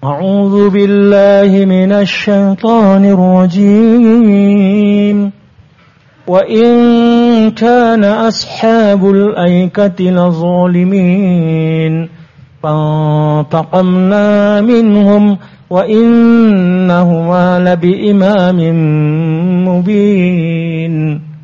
أعوذ بالله من الشيطان الرجيم وإن كان أصحاب الأيكة لظالمين فانتقمنا منهم وإنهما لبإمام مبين.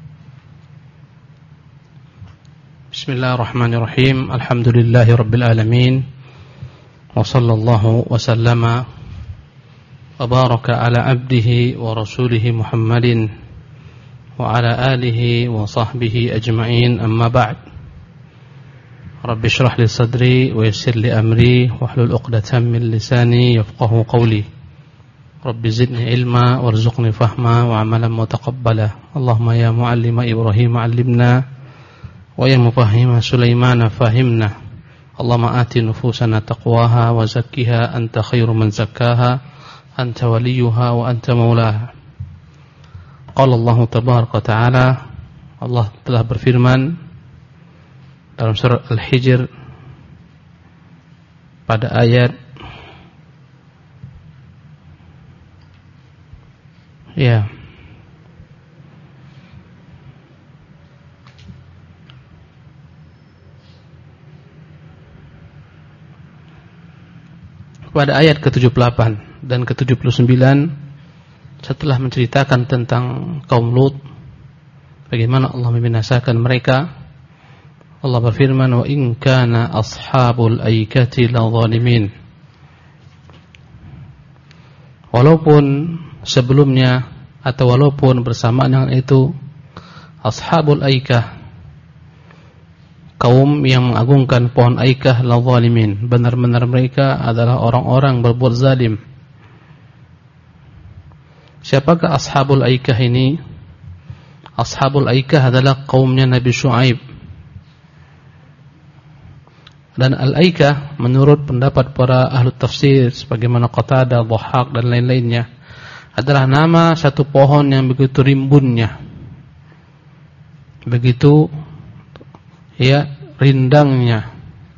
Bismillahirrahmanirrahim. Alhamdulillahi rabbil alamin. Wa sallallahu wa sallama wa baraka ala abdihi wa rasulihi Muhammadin wa ala alihi wa sahbihi ajma'in, amma ba'd. Rabbi shrah li sadri wa yassir li amri wahlul 'uqdatam min lisani yafqahu qawli. Rabbi zidni ilma warzuqni fahma wa 'amalan mutaqabbala. Allahumma ya muallima Ibrahim 'allimna wa ya mufahhima Sulaiman fahimna. Allahumma ati nufusana taqwaha wa zakkiha anta khairu man zakkaha anta waliyuha wa anta maulaha. Qala Allah tabaraka ta'ala, Allah telah berfirman dalam surah Al-Hijr pada ayat pada ayat ke-78 dan ke-79 setelah menceritakan tentang kaum Lut, bagaimana Allah membinasakan mereka. Allah berfirman, wa in kana ashabul aikati ladzalimin. Walaupun sebelumnya atau walaupun bersamaan dengan itu ashabul aikah, kaum yang mengagungkan pohon aikah, ladzalimin, benar-benar mereka adalah orang-orang berbuat zalim. Siapakah ashabul aikah ini? Ashabul aikah adalah kaumnya Nabi Syuaib. Dan al-aikah menurut pendapat para ahli tafsir sebagaimana Qatadah, Dhahhak dan lain-lainnya adalah nama satu pohon yang begitu rimbunnya, begitu rindangnya.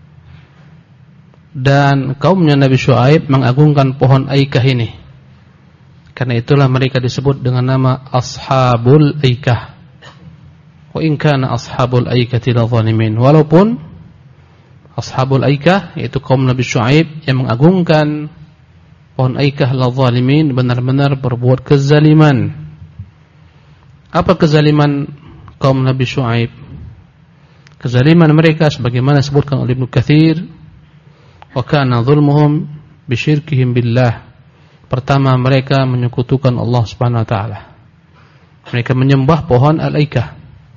Dan kaumnya Nabi Syuaib mengagungkan pohon aikah ini. Karena itulah mereka disebut dengan nama ashabul aikah. Wa in kana ashabul aikati ladzalimin. Walaupun ashabul aikah yaitu kaum Nabi Syuaib yang mengagungkan pohon aikah ladzalimin, benar-benar berbuat kezaliman. Apa kezaliman kaum Nabi Syuaib? Kezaliman mereka sebagaimana disebutkan oleh Ibnu Katsir, wa kana dzulmuhum bisyirkihim billah. Pertama, mereka menyekutukan Allah Subhanahu wa taala. Mereka menyembah pohon al-aikah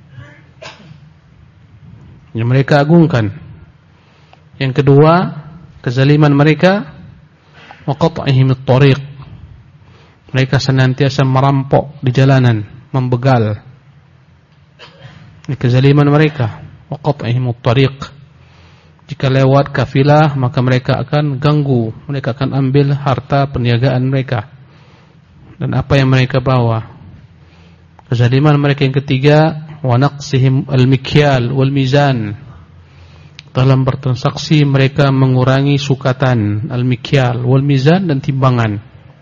yang mereka agungkan. Yang kedua, kezaliman mereka wa qat'ihim at-tariq. Mereka senantiasa merampok di jalanan, membegal. Ini kezaliman mereka. Wa qat'ihim at-tariq. Jika lewat kafilah maka mereka akan ganggu, mereka akan ambil harta perniagaan mereka dan apa yang mereka bawa. Kezaliman mereka yang ketiga, wa naqsihim al-mikyal wal mizan. Dalam bertransaksi mereka mengurangi sukatan, al-mikyal wal mizan, dan timbangan.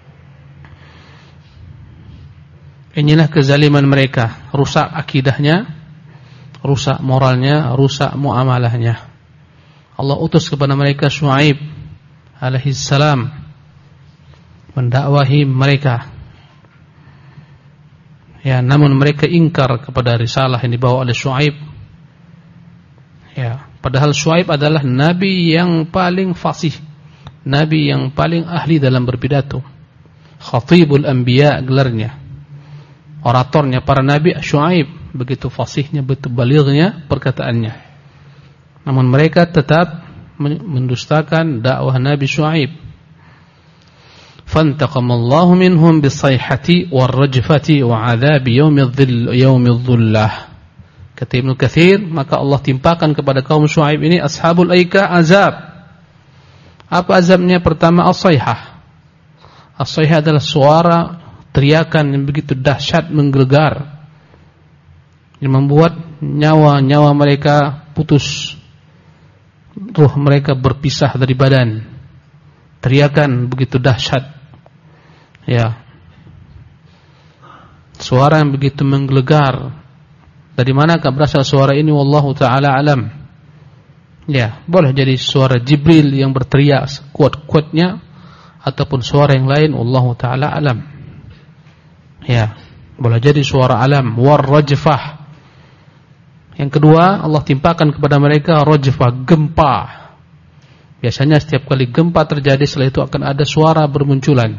Inilah kezaliman mereka, rusak akidahnya, rusak moralnya, rusak muamalahnya. Allah utus kepada mereka Syuaib alaihi salam mendakwahi mereka. Ya, namun mereka ingkar kepada risalah yang dibawa oleh Syuaib. Ya, padahal Syuaib adalah nabi yang paling fasih, nabi yang paling ahli dalam berpidato. Khatibul anbiya gelarnya. Oratornya para nabi Syuaib, begitu fasihnya, begitu balighnya perkataannya. Namun mereka tetap mendustakan dakwah Nabi Syuaib. Fantaqamallahu minhum bisayhati warrajfati wa 'adzabi yaumidh dhullah. Kata Ibnu Katsir, maka Allah timpakan kepada kaum Syuaib ini ashabul aikah azab. Apa azabnya? Pertama, as-sayhah. As-sayhah adalah suara teriakan yang begitu dahsyat, menggelegar, yang membuat nyawa mereka putus, ruh mereka berpisah dari badan. teriakan begitu dahsyat. Ya. Suara yang begitu menggelegar. Dari manakah berasal suara ini? Wallahu ta'ala alam. Ya, boleh jadi suara Jibril yang berteriak sekuat-kuatnya, ataupun suara yang lain, wallahu ta'ala alam. Ya, boleh jadi suara alam. War-rajfah. Yang kedua, Allah timpakan kepada mereka rajfah, gempa. Biasanya setiap kali gempa terjadi, setelah itu akan ada suara bermunculan.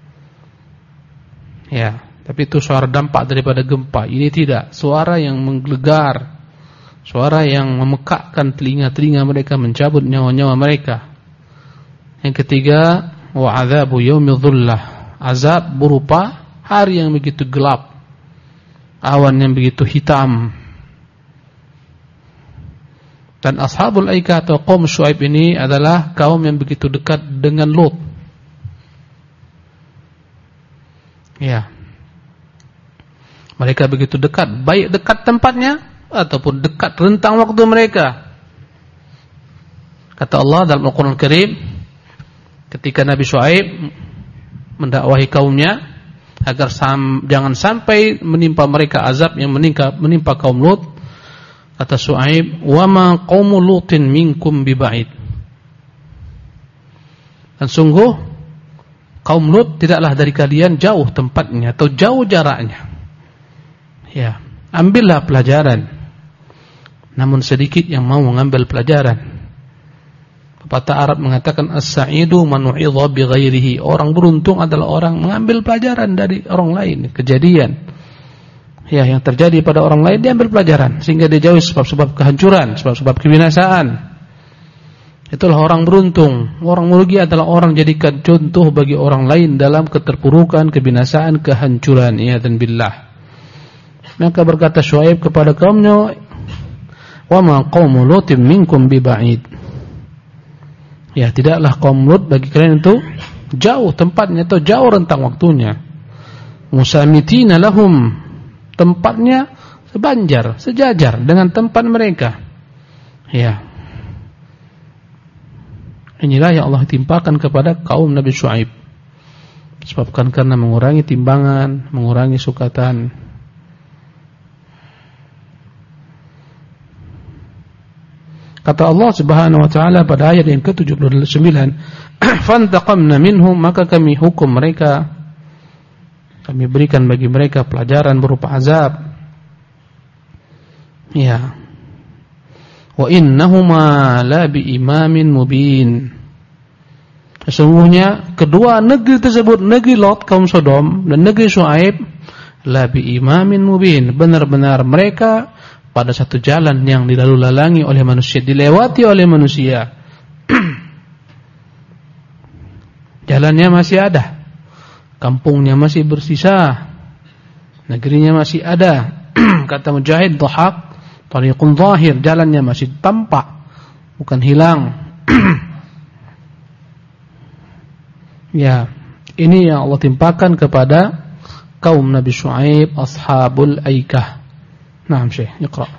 Ya, tapi itu suara dampak daripada gempa. Ini tidak, suara yang menggelegar, suara yang memekakkan telinga-telinga mereka, mencabut nyawa-nyawa mereka. Yang ketiga, wa adzabu yaumil dhullah, azab berupa hari yang begitu gelap, awan yang begitu hitam. Dan ashabul aikah atau kaum Syuaib ini adalah kaum yang begitu dekat dengan Lut. Ya. Mereka begitu dekat, baik dekat tempatnya ataupun dekat rentang waktu mereka. Kata Allah dalam Al-Qur'an Al-Karim, ketika Nabi Syuaib mendakwahi kaumnya agar jangan sampai menimpa mereka azab yang menimpa kaum Lut, kata Syuaib, "Wa ma qaumu Lutin minkum biba'id." Dan sungguh kaum Lut tidaklah dari kalian jauh tempatnya atau jauh jaraknya. Ya, ambillah pelajaran. Namun sedikit yang mau mengambil pelajaran. Pepatah Arab mengatakan as-sa'idu man u'idha bi ghairihi. Orang beruntung adalah orang mengambil pelajaran dari orang lain, kejadian ya yang terjadi pada orang lain diambil pelajaran sehingga dia jauhi sebab-sebab kehancuran, sebab-sebab kebinasaan. Itulah orang beruntung. Orang merugi adalah orang jadikan contoh bagi orang lain dalam keterpurukan, kebinasaan, kehancuran. Iyadzan billah. Maka berkata Syuaib kepada kaumnya, "Wa ma qaumu Lutin minkum biba'id." Ya, tidaklah kaum Lut bagi kalian itu jauh tempatnya atau jauh rentang waktunya. Musamitina lahum, tempatnya sebanjar, sejajar dengan tempat mereka. Ya. Inilah yang Allah timpakan kepada kaum Nabi Syuaib. Disebabkan karena mengurangi timbangan, mengurangi sukatan. Kata Allah Subhanahu wa taala pada ayat yang ke-79, "Fantaqamna minhum," maka kami hukum mereka, kami berikan bagi mereka pelajaran berupa azab. Ya. Wa innahuma la biimamin mubin. Sesungguhnya kedua negeri tersebut, negeri Lot kaum Sodom dan negeri Syuaib, la biimamin mubin, benar-benar mereka pada satu jalan yang dilalu-lalangi oleh manusia, dilewati oleh manusia. Jalannya masih ada, kampungnya masih bersisa, negerinya masih ada. Kata Mujahid, dhahak tariqun zahir, jalannya masih tampak, bukan hilang. Ya, ini yang Allah timpakan kepada kaum Nabi Syuaib, ashabul aikah. Naam Syekh, iqra.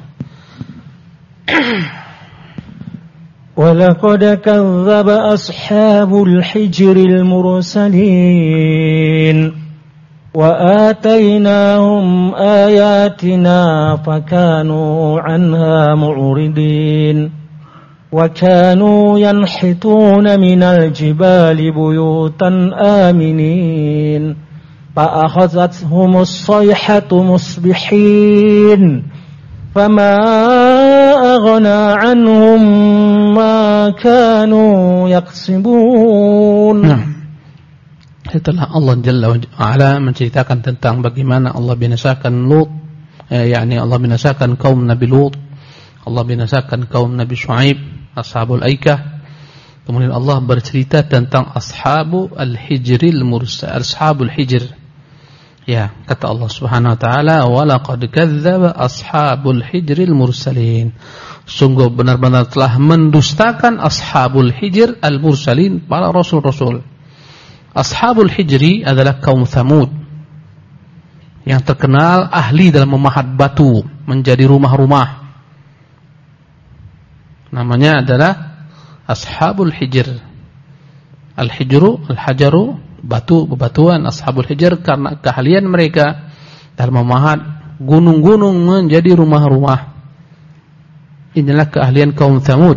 وَلَقَدْ كَذَّبَ أَصْحَابُ الْحِجْرِ الْمُرْسَلِينَ وَآتَيْنَاهُمْ آيَاتِنَا فَكَانُوا عَنْهَا مُعْرِضِينَ وَكَانُوا يَنْحِتُونَ مِنَ الْجِبَالِ بُيُوتًا آمِنِينَ فَأَخَذَتْهُمُ الصَّيْحَةُ مُصْبِحِينَ فَمَا أَغْنَى عَنْهُمْ مَا كَانُوا يَكْسِبُونَ. Setelah Allah Jalla wa'ala menceritakan tentang bagaimana Allah binasakan Lut, yakni Allah binasakan kaum Nabi Lut, Allah binasakan kaum Nabi Syuaib, ashabul aikah. Kemudian Allah bercerita tentang ashabul hijril mursal, ashabul hijr. Ya, kata Allah Subhanahu wa taala, "Wa laqad kadzdzaba ashabul hijril mursalin." Sungguh benar-benar telah mendustakan ashabul hijr al-mursalin, para rasul-rasul. Ashabul hijri adalah kaum Tsamud yang terkenal ahli dalam memahat batu menjadi rumah-rumah. Namanya adalah ashabul hijr. Al-hajaru, bebatuan, ashabul hijr karena keahlian mereka dalam memahat gunung-gunung menjadi rumah-rumah. Inilah keahlian kaum Tsamud.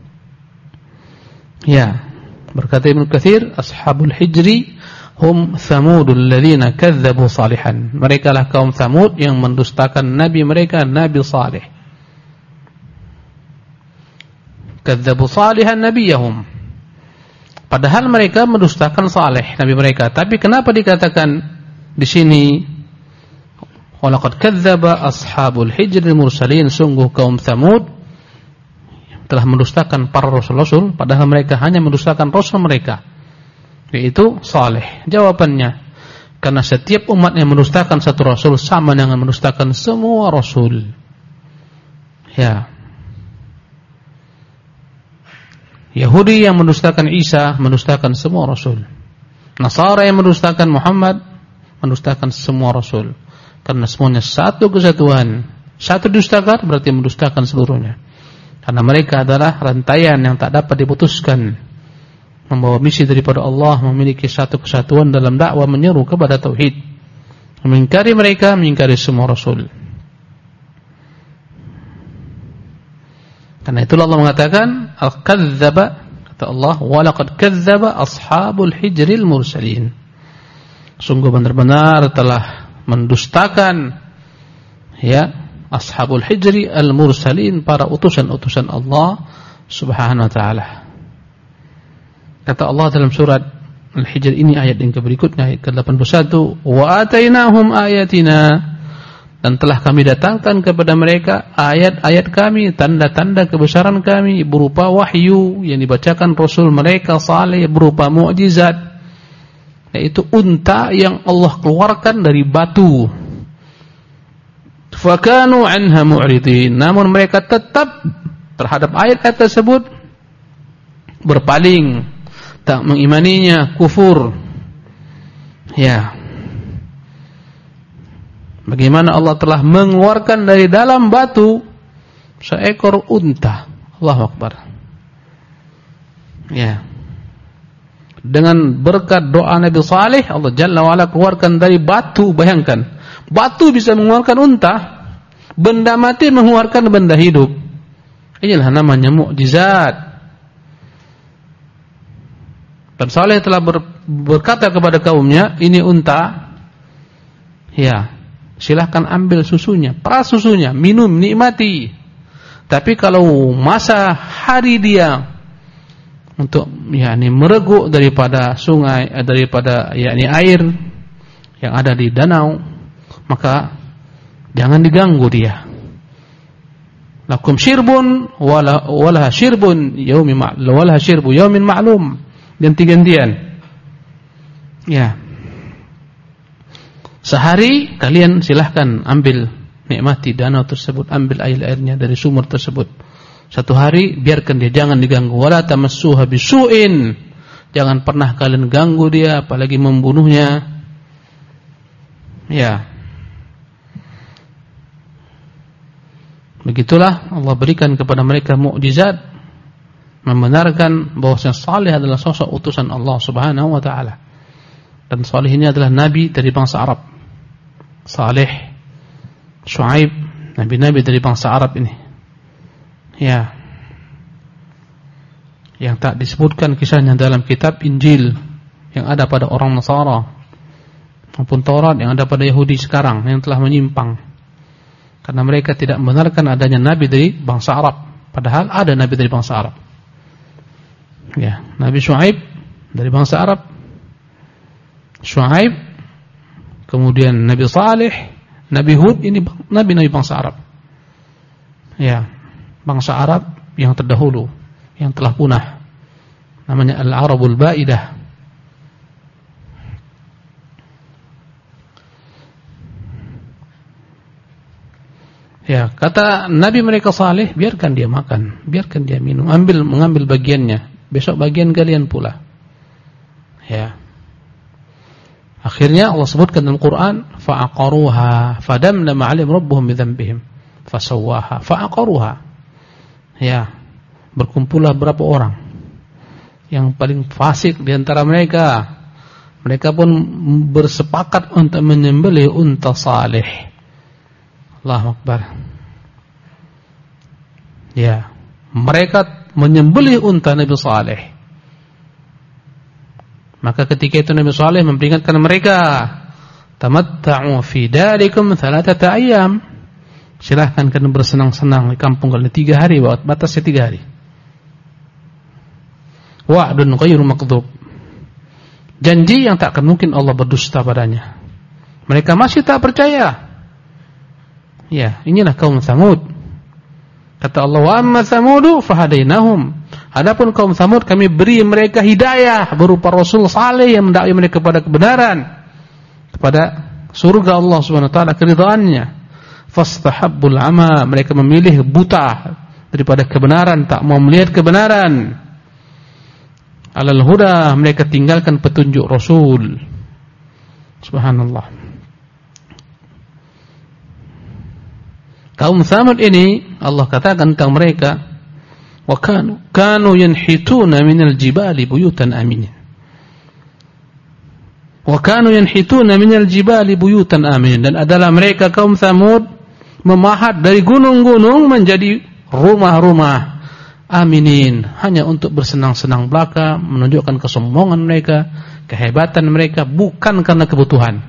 Ya, berkata Ibnu Katsir, ashabul hijri hum Tsamudul ladzina kadzdzabu salihan. Mereka lah kaum Tsamud yang mendustakan nabi mereka, Nabi Saleh. Kadzdzabu salihan nabiyahum. Padahal mereka mendustakan Saleh, nabi mereka. Tapi kenapa dikatakan di sini walaqad kadzdzaba ashabul hijril mursalin, sungguh kaum Tsamud telah mendustakan para rasul-rasul, padahal mereka hanya mendustakan rasul mereka, yaitu Saleh. Jawabannya, karena setiap umat yang mendustakan satu rasul sama dengan mendustakan semua rasul. Ya. Yahudi yang mendustakan Isa mendustakan semua rasul. Nasara yang mendustakan Muhammad mendustakan semua rasul. Karena semuanya satu kesatuan. Satu dustakan berarti mendustakan seluruhnya. Karena mereka adalah rantaian yang tak dapat diputuskan, membawa misi daripada Allah, memiliki satu kesatuan dalam dakwah menyeru kepada tauhid. Mengingkari mereka, mengingkari semua rasul. Karena itulah Allah mengatakan al-kadzdzaba, kata Allah, walaqad kadzdzaba ashabul hijril mursalin. Sungguh benar-benar telah mendustakan ya ashabul hijri al-mursalin, para utusan-utusan Allah Subhanahu wa taala. Kata Allah dalam surat Al-Hijr ini, ayat yang berikutnya, ayat ke-81, wa atainahum ayatina, dan telah kami datangkan kepada mereka ayat-ayat kami, tanda-tanda kebesaran kami, berupa wahyu yang dibacakan Rasul mereka Saleh, berupa mukjizat, yaitu unta yang Allah keluarkan dari batu. Fakanu anha mu'ridin, namun mereka tetap terhadap ayat-ayat tersebut berpaling, tak mengimaninya, kufur. Ya. Bagaimana Allah telah mengeluarkan dari dalam batu seekor unta. Allahu Akbar. Ya. Dengan berkat doa Nabi Saleh, Allah Jalla wa'ala keluarkan dari batu. Bayangkan, batu bisa mengeluarkan unta, benda mati mengeluarkan benda hidup. Inilah namanya mukjizat. Dan Saleh telah berkata kepada kaumnya, ini unta, ya, silahkan ambil susunya, peras susunya, minum, nikmati. Tapi kalau masa hari dia untuk mereguk daripada sungai, daripada air yang ada di danau, maka jangan diganggu dia. Lakum syirbun wala syirbun yaumin ma'lum, wala syirbu yaumin ma'lum. Ganti-gantian. Ya. Sehari kalian silahkan ambil, nikmati danau tersebut, ambil air-airnya dari sumur tersebut. Satu hari biarkan dia, jangan diganggu. Wala tamassuha bisu'in, jangan pernah kalian ganggu dia, apalagi membunuhnya. Ya. Begitulah Allah berikan kepada mereka mukjizat, membenarkan bahwasanya Saleh adalah sosok utusan Allah Subhanahu wa taala. Dan Saleh ini adalah nabi dari bangsa Arab. Saleh, Syuaib, nabi-nabi dari bangsa Arab ini. Ya. Yang tak disebutkan kisahnya dalam kitab Injil yang ada pada orang Nasara, maupun Taurat yang ada pada Yahudi sekarang yang telah menyimpang. Karena mereka tidak membenarkan adanya nabi dari bangsa Arab, padahal ada nabi dari bangsa Arab. Ya, Nabi Syuaib dari bangsa Arab. Syuaib, kemudian Nabi Saleh, Nabi Hud, ini nabi-nabi bangsa Arab. Ya, bangsa Arab yang terdahulu, yang telah punah. Namanya Al-Arabul Ba'idah. Ya, kata Nabi mereka Saleh, biarkan dia makan, biarkan dia minum, mengambil bagiannya. Besok bagian kalian pula. Ya. Akhirnya Allah sebutkan dalam Quran, fa'aqaruha fadamdama 'alaihim rabbuhum bidzambihim fasawwaha fa'aqaruha. Ya. Berkumpullah berapa orang yang paling fasik di antara mereka. Mereka pun bersepakat untuk menyembelih unta Saleh. Allahu Akbar. Ya, mereka menyembelih unta Nabi Saleh. Maka ketika itu Nabi Saleh memperingatkan mereka, tamatta'u fi darikum 3 ayyam. Silahkan kalian bersenang-senang di kampung kalian 3 hari, batasnya 3 hari. Wa'dun ghairu makdzub. Janji yang tak akan mungkin Allah berdusta padanya. Mereka masih tak percaya. Ya, inilah kaum Tsamud. Kata Allah, wa amma Tsamudu fahadainahum. Adapun kaum Tsamud kami beri mereka hidayah berupa Rasul saleh yang mendakwai mereka kepada kebenaran, kepada surga Allah Subhanahu wa taala, keridhaannya. Fastahabbul ama, mereka memilih buta daripada kebenaran, tak mau melihat kebenaran. Alal huda, mereka tinggalkan petunjuk Rasul. Subhanallah. Kaum Tsamud ini Allah katakan tentang mereka, wa kanu yanhituna minal jibali buyutan aminin. Wa kanu yanhituna minal jibali buyutan aminin, dan adalah mereka kaum Tsamud memahat dari gunung-gunung menjadi rumah-rumah aminin, hanya untuk bersenang-senang belaka, menunjukkan kesombongan mereka, kehebatan mereka, bukan karena kebutuhan.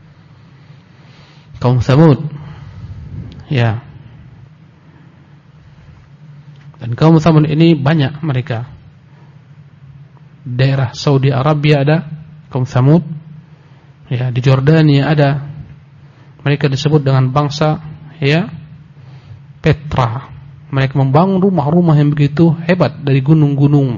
Kaum Tsamud, ya. Dan kaum Tsamud ini banyak mereka. Daerah Saudi Arabia ada kaum Tsamud, ya, di Jordania ada. Mereka disebut dengan bangsa, ya, Petra. Mereka membangun rumah-rumah yang begitu hebat dari gunung-gunung.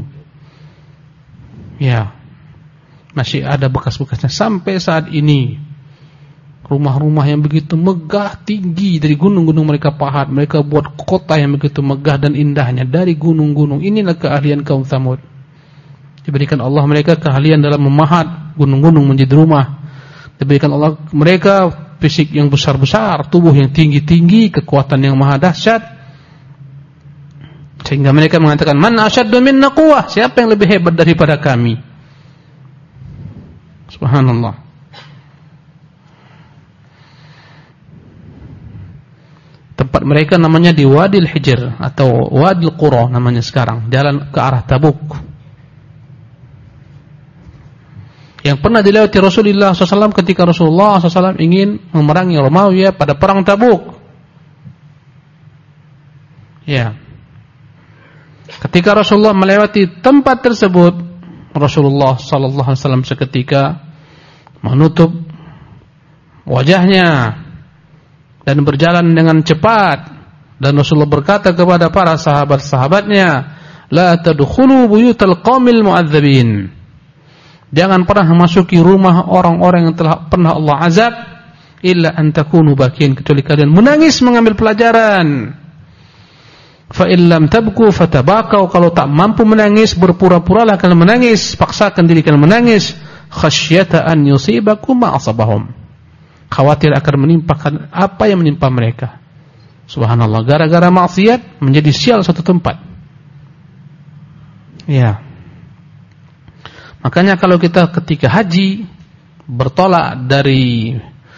Ya, masih ada bekas-bekasnya sampai saat ini. Rumah-rumah yang begitu megah, tinggi dari gunung-gunung mereka pahat. Mereka buat kota yang begitu megah dan indahnya dari gunung-gunung. Inilah keahlian kaum Tsamud. Diberikan Allah mereka keahlian dalam memahat gunung-gunung menjadi rumah. Diberikan Allah mereka fisik yang besar-besar, tubuh yang tinggi-tinggi, kekuatan yang maha dahsyat. Sehingga mereka mengatakan, man asyaddu minna quwwah, siapa yang lebih hebat daripada kami? Subhanallah. Tempat mereka namanya di Wadil Hijr atau Wadil Qura namanya sekarang, jalan ke arah Tabuk. Yang pernah dilewati Rasulullah SAW ketika Rasulullah SAW ingin memerangi Romawi pada perang Tabuk. Ya. Ketika Rasulullah melewati tempat tersebut, Rasulullah SAW seketika menutup wajahnya dan berjalan dengan cepat, dan Rasulullah berkata kepada para sahabat-sahabatnya, la tadkhulu buyutal qaumil mu'adzabin. Jangan pernah memasuki rumah orang-orang yang telah pernah Allah azab, illa an takunu bakin, kecuali kalian menangis mengambil pelajaran. Fa in lam tabku fatabakau, kalau tak mampu menangis berpura-puralah kalian menangis, paksakan diri kalian menangis, khasyata an yusibakum ma asabahum, khawatir akan menimpakan apa yang menimpa mereka. Subhanallah, gara-gara maksiat menjadi sial satu tempat. Ya. Makanya kalau kita ketika haji bertolak dari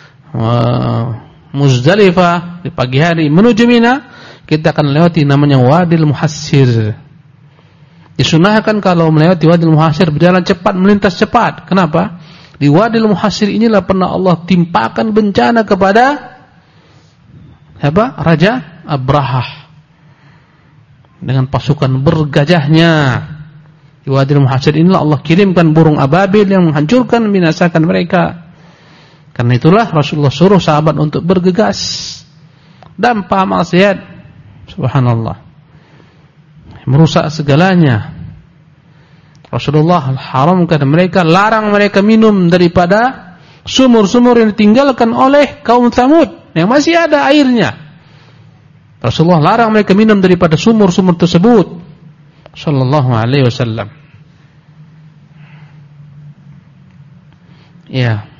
Muzdalifah di pagi hari menuju Mina, kita akan melewati namanya Wadil Muhassir. Disunahkan kalau melewati Wadil Muhassir berjalan cepat, melintas cepat. Kenapa? Di Wadil Muhassir inilah pernah Allah timpakan bencana kepada apa? Raja Abrahah dengan pasukan bergajahnya. Di Wadil Muhassir inilah Allah kirimkan burung ababil yang menghancurkan, membinasakan mereka. Karena itulah Rasulullah suruh sahabat untuk bergegas, dampak maksiat, subhanallah, merusak segalanya. Rasulullah haramkan mereka, larang mereka minum daripada sumur-sumur yang ditinggalkan oleh kaum Tsamud yang masih ada airnya. Rasulullah larang mereka minum daripada sumur-sumur tersebut, sallallahu alaihi wasallam. Ya.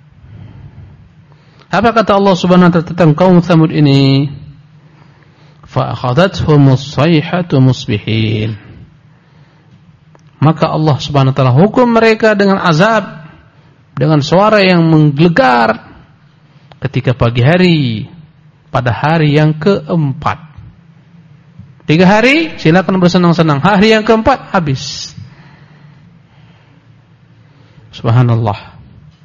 Apa kata Allah Subhanahu wa taala tentang kaum Tsamud ini? fa akhadhathumus sayhatu musbihin. Maka Allah Subhanahu wa taala hukum mereka dengan azab, dengan suara yang menggelegar ketika pagi hari, pada hari yang keempat. 3 hari silakan bersenang-senang, hari yang keempat habis. Subhanallah.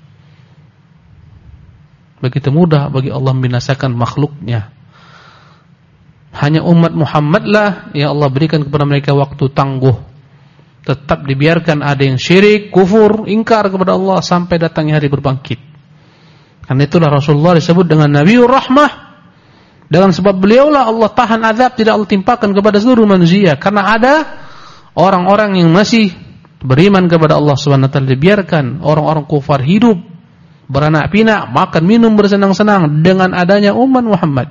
Begitu mudah bagi Allah membinasakan makhluknya. Hanya umat Muhammadlah yang Allah berikan kepada mereka waktu tangguh. Tetap dibiarkan ada yang syirik, kufur, ingkar kepada Allah sampai datangnya hari berbangkit. Karena itulah Rasulullah disebut dengan Nabiur Rahmah. Dengan sebab beliaulah Allah tahan azab, tidak Allah timpakan kepada seluruh manusia. Karena ada orang-orang yang masih beriman kepada Allah Subhanahu wa taala, dibiarkan orang-orang kufar hidup beranak pinak, makan minum bersenang-senang dengan adanya umat Muhammad.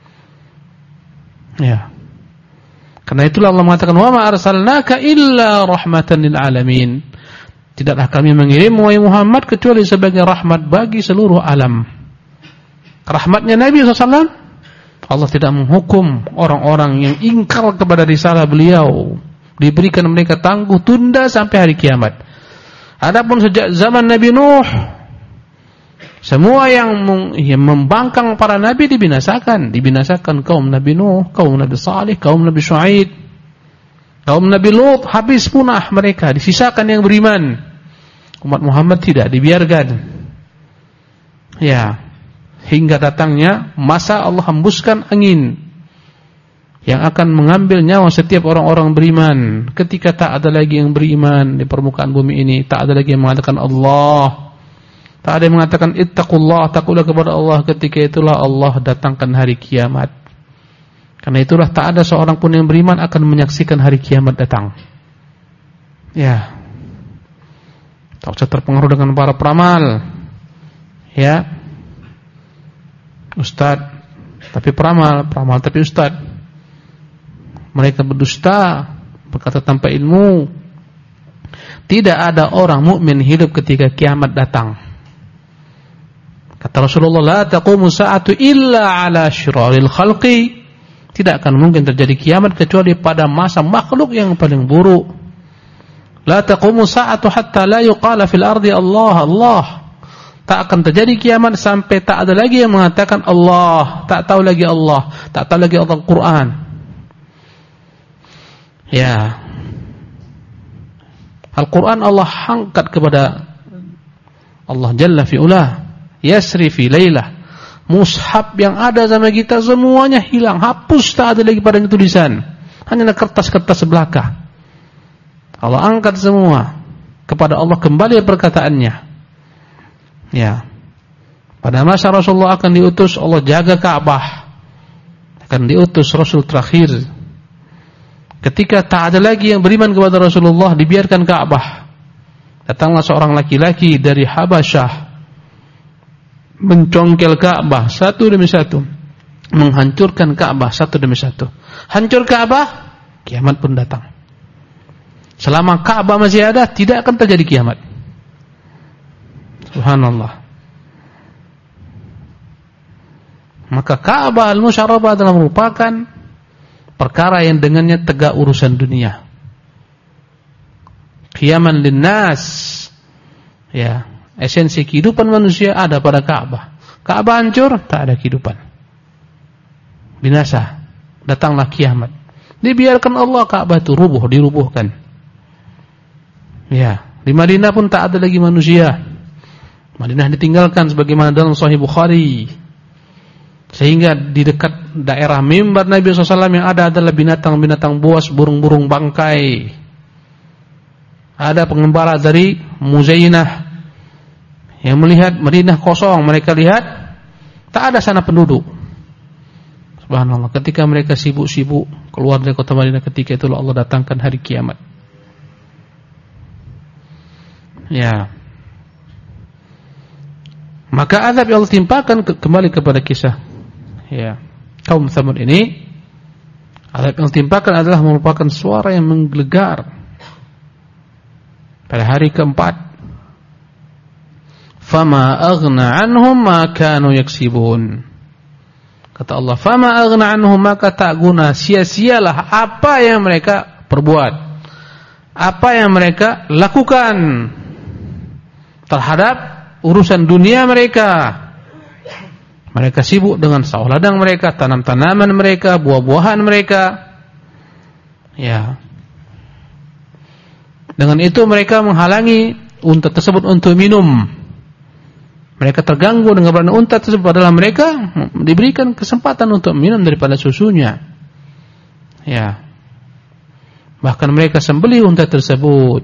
Ya. Karena itulah Allah mengatakan, "Wa ma arsalnaka illa rahmatan lil alamin." Tidaklah kami mengirimmu wahai Muhammad kecuali sebagai rahmat bagi seluruh alam. Rahmatnya Nabi SAW, Allah tidak menghukum orang-orang yang ingkar kepada risalah beliau. Diberikan mereka tangguh tunda sampai hari kiamat. Adapun sejak zaman Nabi Nuh, semua yang membangkang para nabi dibinasakan. Dibinasakan kaum Nabi Nuh, kaum Nabi Salih, kaum Nabi Syuaib, kaum Nabi Lut, habis punah mereka, disisakan yang beriman. Umat Muhammad tidak dibiarkan. Ya, hingga datangnya masa Allah hembuskan angin yang akan mengambil nyawa setiap orang-orang beriman. Ketika tak ada lagi yang beriman di permukaan bumi ini, tak ada lagi yang mengatakan Allah, tak ada yang mengatakan ittaqullah, takutlah kepada Allah. Ketika itulah Allah datangkan hari kiamat. Karena itulah tak ada seorang pun yang beriman akan menyaksikan hari kiamat datang. Ya, tak usah terpengaruh dengan para peramal. Ya, ustaz tapi peramal tapi ustaz. Mereka berdusta, berkata tanpa ilmu. Tidak ada orang mukmin hidup ketika kiamat datang. Kata Rasulullah, la taqumu sa'atu illa ala syiraril khalqi. Tidak akan mungkin terjadi kiamat kecuali pada masa makhluk yang paling buruk. La taqumu sa'atu hatta la yuqala fil ardi Allah, Allah. Tak akan terjadi kiamat sampai tak ada lagi yang mengatakan Allah, tak tahu lagi Allah, tak tahu lagi Allah Quran. Ya, Al-Quran Allah angkat kepada Allah Jalla fi'ulah, yasri fi laylah. Mushaf yang ada sama kita semuanya hilang, hapus, tak ada lagi padanya tulisan, hanya kertas-kertas belaka. Allah angkat semua, kepada Allah kembali perkataannya. Ya, pada masa Rasulullah akan diutus, Allah jaga Ka'bah, akan diutus Rasul terakhir. Ketika tak ada lagi yang beriman kepada Rasulullah, dibiarkan Ka'bah. Datanglah seorang laki-laki dari Habasyah, mencongkel Ka'bah satu demi satu, menghancurkan Ka'bah satu demi satu. Hancur Ka'bah, kiamat pun datang. Selama Ka'bah masih ada, tidak akan terjadi kiamat. Subhanallah. Maka Ka'bah al-Musyarrafah adalah merupakan perkara yang dengannya tegak urusan dunia. Qiyaman linnas. Ya, esensi kehidupan manusia ada pada Ka'bah. Ka'bah hancur, tak ada kehidupan. Binasa, datanglah kiamat. Dibiarkan Allah Ka'bah itu rubuh, dirubuhkan. Ya, di Madinah pun tak ada lagi manusia. Madinah ditinggalkan sebagaimana dalam Sahih Bukhari. Sehingga di dekat daerah mimbar Nabi SAW yang ada adalah binatang-binatang buas, burung-burung bangkai. Ada pengembara dari Muzainah yang melihat Madinah kosong. Mereka lihat tak ada sana penduduk. Subhanallah, ketika mereka sibuk-sibuk keluar dari kota Madinah, ketika itulah Allah datangkan hari kiamat. Ya, maka azab yang Allah timpakan kembali kepada kisah ya kaum Tsamud ini. Azab yang timpakan adalah merupakan suara yang menggelegar pada hari keempat. Fama aghna anhum ma kanu yaksibun. Kata Allah, "Fama aghna anhum," maka tak guna, sia-sialah apa yang mereka perbuat, apa yang mereka lakukan terhadap urusan dunia mereka. Mereka sibuk dengan sawah ladang mereka, tanam-tanaman mereka, buah-buahan mereka. Ya. Dengan itu mereka menghalangi unta tersebut untuk minum. Mereka terganggu dengan keberadaan unta tersebut, padahal mereka diberikan kesempatan untuk minum daripada susunya. Ya. Bahkan mereka sembelih unta tersebut.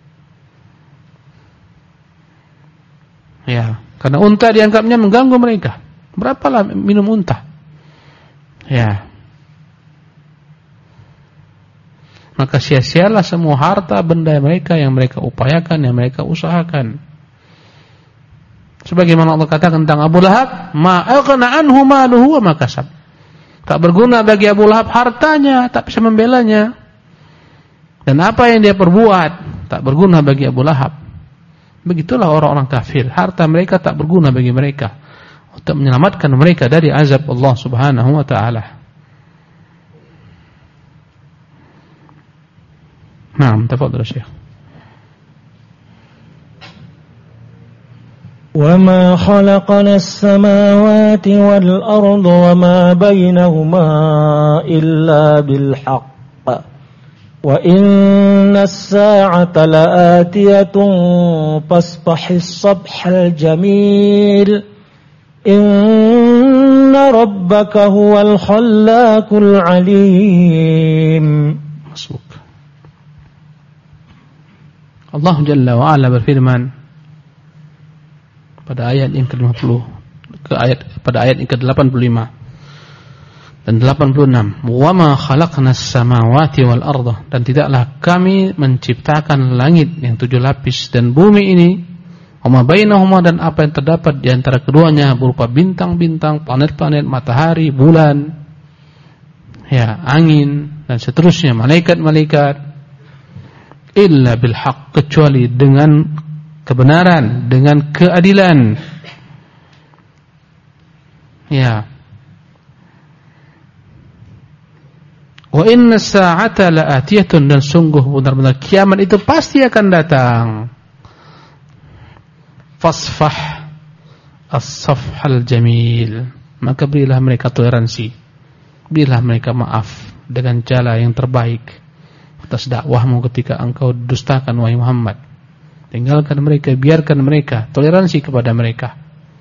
Ya, karena unta dianggapnya mengganggu mereka. Berapalah minum unta? Ya. Maka sia-sialah semua harta benda mereka yang mereka upayakan, yang mereka usahakan. Sebagaimana Allah katakan tentang Abu Lahab, "Ma aghna anhu maluhu wa ma kasab." Tak berguna bagi Abu Lahab hartanya, tak bisa membelanya. Dan apa yang dia perbuat tak berguna bagi Abu Lahab. Begitulah orang-orang kafir, harta mereka tak berguna bagi mereka untuk menyelamatkan mereka dari azab Allah Subhanahu wa taala. Naam, tafadhal Syekh. وما خلقنا السماوات والأرض وما بينهما إلا بالحق وإن الساعة لآتية فاصفح الصفح الجميل إن ربك هو الخلاق العليم. Allah Jalla wa Ala berfirman pada ayat yang ke-50 pada ayat yang ke-85 dan 86, "Wa ma khalaqnas samawati wal arda," dan tidaklah kami menciptakan langit yang 7 lapis dan bumi ini, wa ma bainahuma, dan apa yang terdapat di antara keduanya berupa bintang-bintang, planet-planet, matahari, bulan, ya, angin dan seterusnya, malaikat-malaikat, illa bil haqq, kecuali dengan kebenaran, dengan keadilan. Ya. Wa inna as-sa'ata la'atiyatun, dan sungguh benar-benar kiamat itu pasti akan datang. Fasfah as-safhal jamil, maka berilah mereka toleransi, berilah mereka maaf dengan cara yang terbaik atas dakwahmu ketika engkau dustakan wahai Muhammad. Tinggalkan mereka, biarkan mereka, toleransi kepada mereka.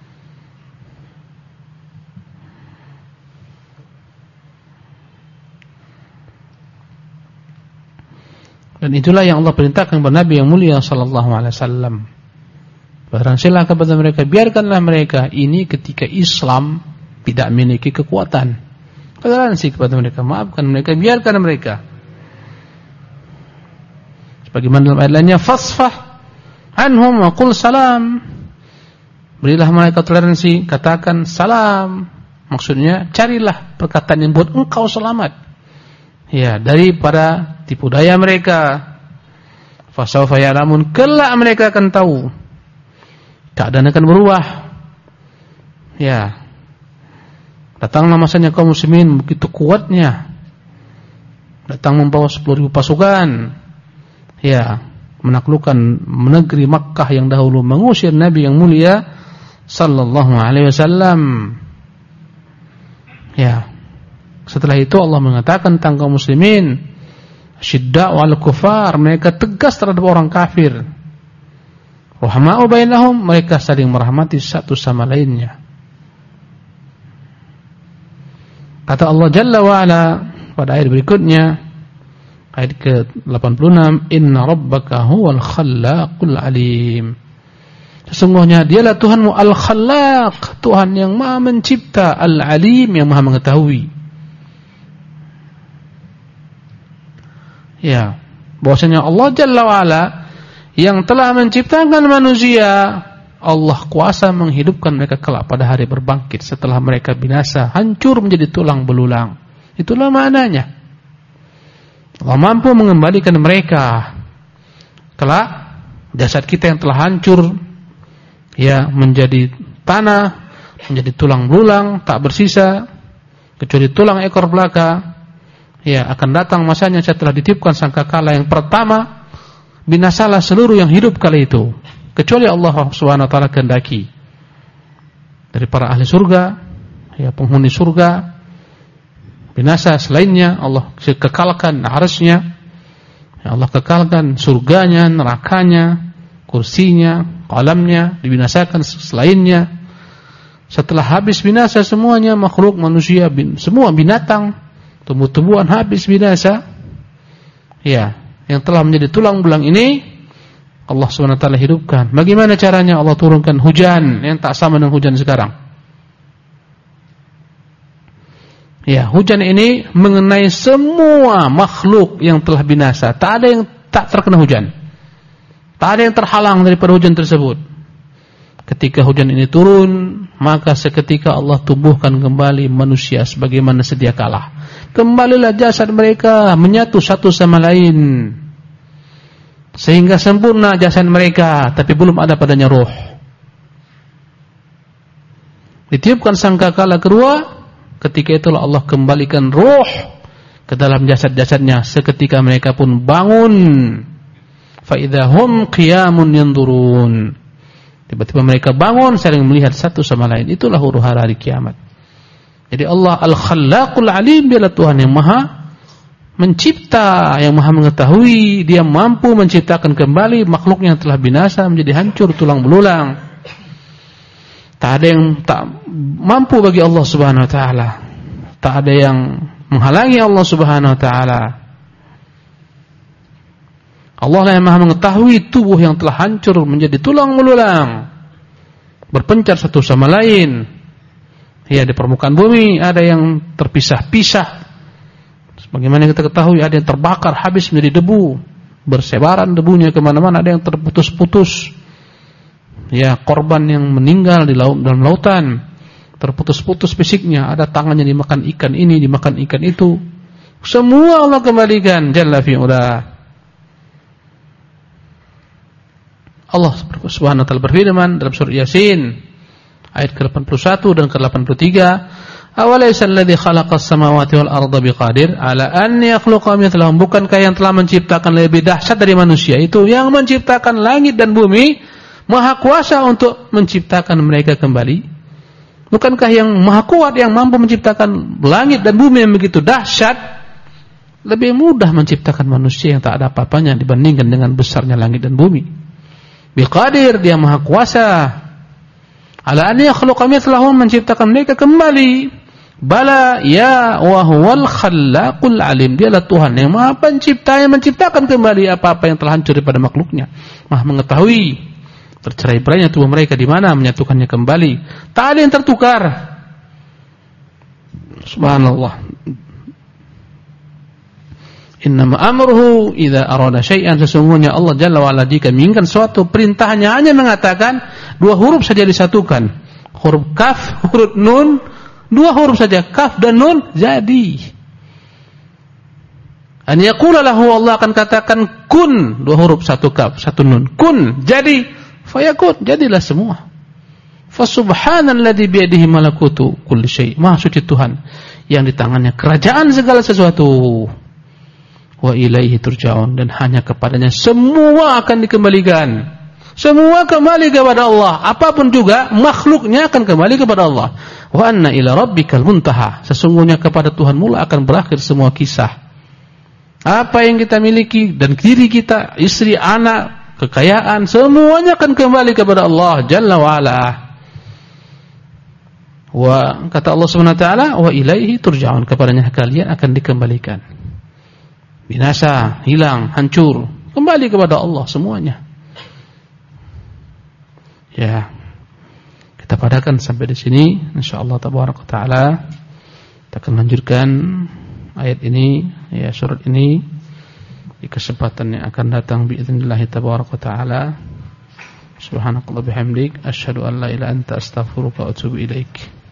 Dan itulah yang Allah perintahkan kepada Nabi yang mulia sallallahu alaihi wasallam. Toleransilah kepada mereka, biarkanlah mereka. Ini ketika Islam tidak memiliki kekuatan. Toleransi kepada mereka, maafkan mereka, biarkan mereka. Sebagaimana dalam ayat lainnya, fasfah anhum wa qul salam, berilah mereka toleransi, katakan salam. Maksudnya carilah perkataan yang buat engkau selamat, ya, daripada tipu daya mereka. Fasawfa ya'lamun, kelak mereka akan tahu, keadaan akan berubah. Ya, datanglah masanya kaum muslimin begitu kuatnya, datang membawa 10.000 pasukan, ya, menaklukkan negeri Makkah yang dahulu mengusir Nabi yang mulia sallallahu alaihi wasallam. Ya. Setelah itu Allah mengatakan tentang kaum muslimin, syidda' wal kufar, mereka tegas terhadap orang kafir. Rahama'u bainahum, mereka saling merahmati satu sama lainnya. Kata Allah Jalla wa Ala pada ayat berikutnya, ayat ke-86, inna rabbaka huwal khallaqul alim. Sesungguhnya dialah Tuhanmu al-khallaq, Tuhan yang maha mencipta, al-alim, yang maha mengetahui. Ya, bahwasanya Allah Jalla wa Ala yang telah menciptakan manusia, Allah kuasa menghidupkan mereka kelak pada hari berbangkit setelah mereka binasa, hancur menjadi tulang belulang. Itulah maknanya. Allah mampu mengembalikan mereka kelak, jasad kita yang telah hancur, ya, menjadi tanah, menjadi tulang belulang, tak bersisa, kecuali tulang ekor belaka. Ya, akan datang masanya setelah ditiupkan sangkakala yang pertama, binasalah seluruh yang hidup kala itu, kecuali Allah Subhanahu wa taala kehendaki. Dari para ahli surga, ya penghuni surga, binasa selainnya Allah kekalkan arsy-Nya. Ya, Allah kekalkan surganya, nerakanya, kursinya, qalamnya dibinasakan selainnya. Setelah habis binasa semuanya, makhluk manusia, semua binatang, tumbuh-tumbuhan habis binasa. Ya, yang telah menjadi tulang belang ini Allah SWT hidupkan. Bagaimana caranya? Allah turunkan hujan yang tak sama dengan hujan sekarang. Ya, hujan ini mengenai semua makhluk yang telah binasa. Tak ada yang tak terkena hujan. Tak ada yang terhalang daripada hujan tersebut. Ketika hujan ini turun, maka seketika Allah tumbuhkan kembali manusia sebagaimana sedia kala. Kembalilah jasad mereka menyatu satu sama lain, sehingga sempurna jasad mereka, tapi belum ada padanya roh. Ditiupkan sangkakala kedua, ketika itulah Allah kembalikan roh ke dalam jasad-jasadnya. Seketika mereka pun bangun. Fa idahum qiyamun yanzurun. Tiba-tiba mereka bangun saling melihat satu sama lain. Itulah huru-hara hari kiamat. Jadi Allah Al-Khallaqul Alim, dialah Tuhan yang Maha mencipta, yang Maha mengetahui. Dia mampu menciptakan kembali makhluk yang telah binasa menjadi hancur tulang belulang. Tak ada yang tak mampu bagi Allah Subhanahu wa taala. Tak ada yang menghalangi Allah Subhanahu wa taala. Allah lah yang Maha mengetahui tubuh yang telah hancur menjadi tulang belulang, berpencar satu sama lain. Ya, di permukaan bumi ada yang terpisah-pisah. Sebagaimana kita ketahui, ada yang terbakar habis menjadi debu, bersebaran debunya kemana-mana. Ada yang terputus-putus. Ya, korban yang meninggal di laut, dalam lautan, terputus-putus fisiknya. Ada tangannya dimakan ikan ini, dimakan ikan itu. Semua Allah kembalikan. Jalla fi'ula. Allah Subhanahu wa taala berfirman dalam surah Yasin ayat ke-81 dan ke-83, "Awalaysa alladzi khalaqas samawati wal arda biqadir ala an yakhluqa mithlahum?" Bukankah yang telah menciptakan lebih dahsyat dari manusia itu yang menciptakan langit dan bumi, Maha kuasa untuk menciptakan mereka kembali? Bukankah yang Maha kuat, yang mampu menciptakan langit dan bumi yang begitu dahsyat, lebih mudah menciptakan manusia yang tak ada apa-apanya dibandingkan dengan besarnya langit dan bumi? Biqadir, dia Maha kuasa. Ala an yakhluqa mithlahum, menciptakan mereka kembali. Bala ya wa huwal khallaqul alim, dialah Tuhan yang Maha pencipta, yang menciptakan kembali apa-apa yang telah hancur daripada makhluknya. Maha mengetahui tercerai-berainya tubuh mereka di mana, menyatukannya kembali. Tak ada yang tertukar. Subhanallah. Innama amruhu idza arada syai'an, sesungguhnya Allah Jalla wa Ala jika menginginkan suatu, perintahnya hanya mengatakan, dua huruf saja disatukan, huruf kaf, huruf nun, dua huruf saja, kaf dan nun, jadi. An yaqula lahu, Allah akan katakan kun, dua huruf, satu kaf, satu nun, kun, jadi, fayakun, jadilah semua. Fa subhanalladzi biyadihi malakutu kulli syai', Maha suci Tuhan yang di tangannya kerajaan segala sesuatu. Wa ilaihi turja'un, dan hanya kepadanya semua akan dikembalikan. Semua kembali kepada Allah. Apapun juga makhluknya akan kembali kepada Allah. Wa anna ila rabbikal muntaha, sesungguhnya kepada Tuhan mula akan berakhir semua kisah. Apa yang kita miliki dan diri kita, istri, anak, kekayaan, semuanya akan kembali kepada Allah Jalla wa Ala. Wa kata Allah Subhanahu wa taala, wa ilaihi turja'un, kepadanya kalian akan dikembalikan. Binasa, hilang, hancur, kembali kepada Allah semuanya. Ya, kita padakan sampai di sini. Insyaallah tabaraka taala kita akan lanjutkan ayat ini, ya, surat ini di kesempatan yang akan datang biidznillah tabaraka taala. Subhanakallah bihamdik, asyhadu an la ilaha illa anta, astaghfiruka wa atubu ilaik.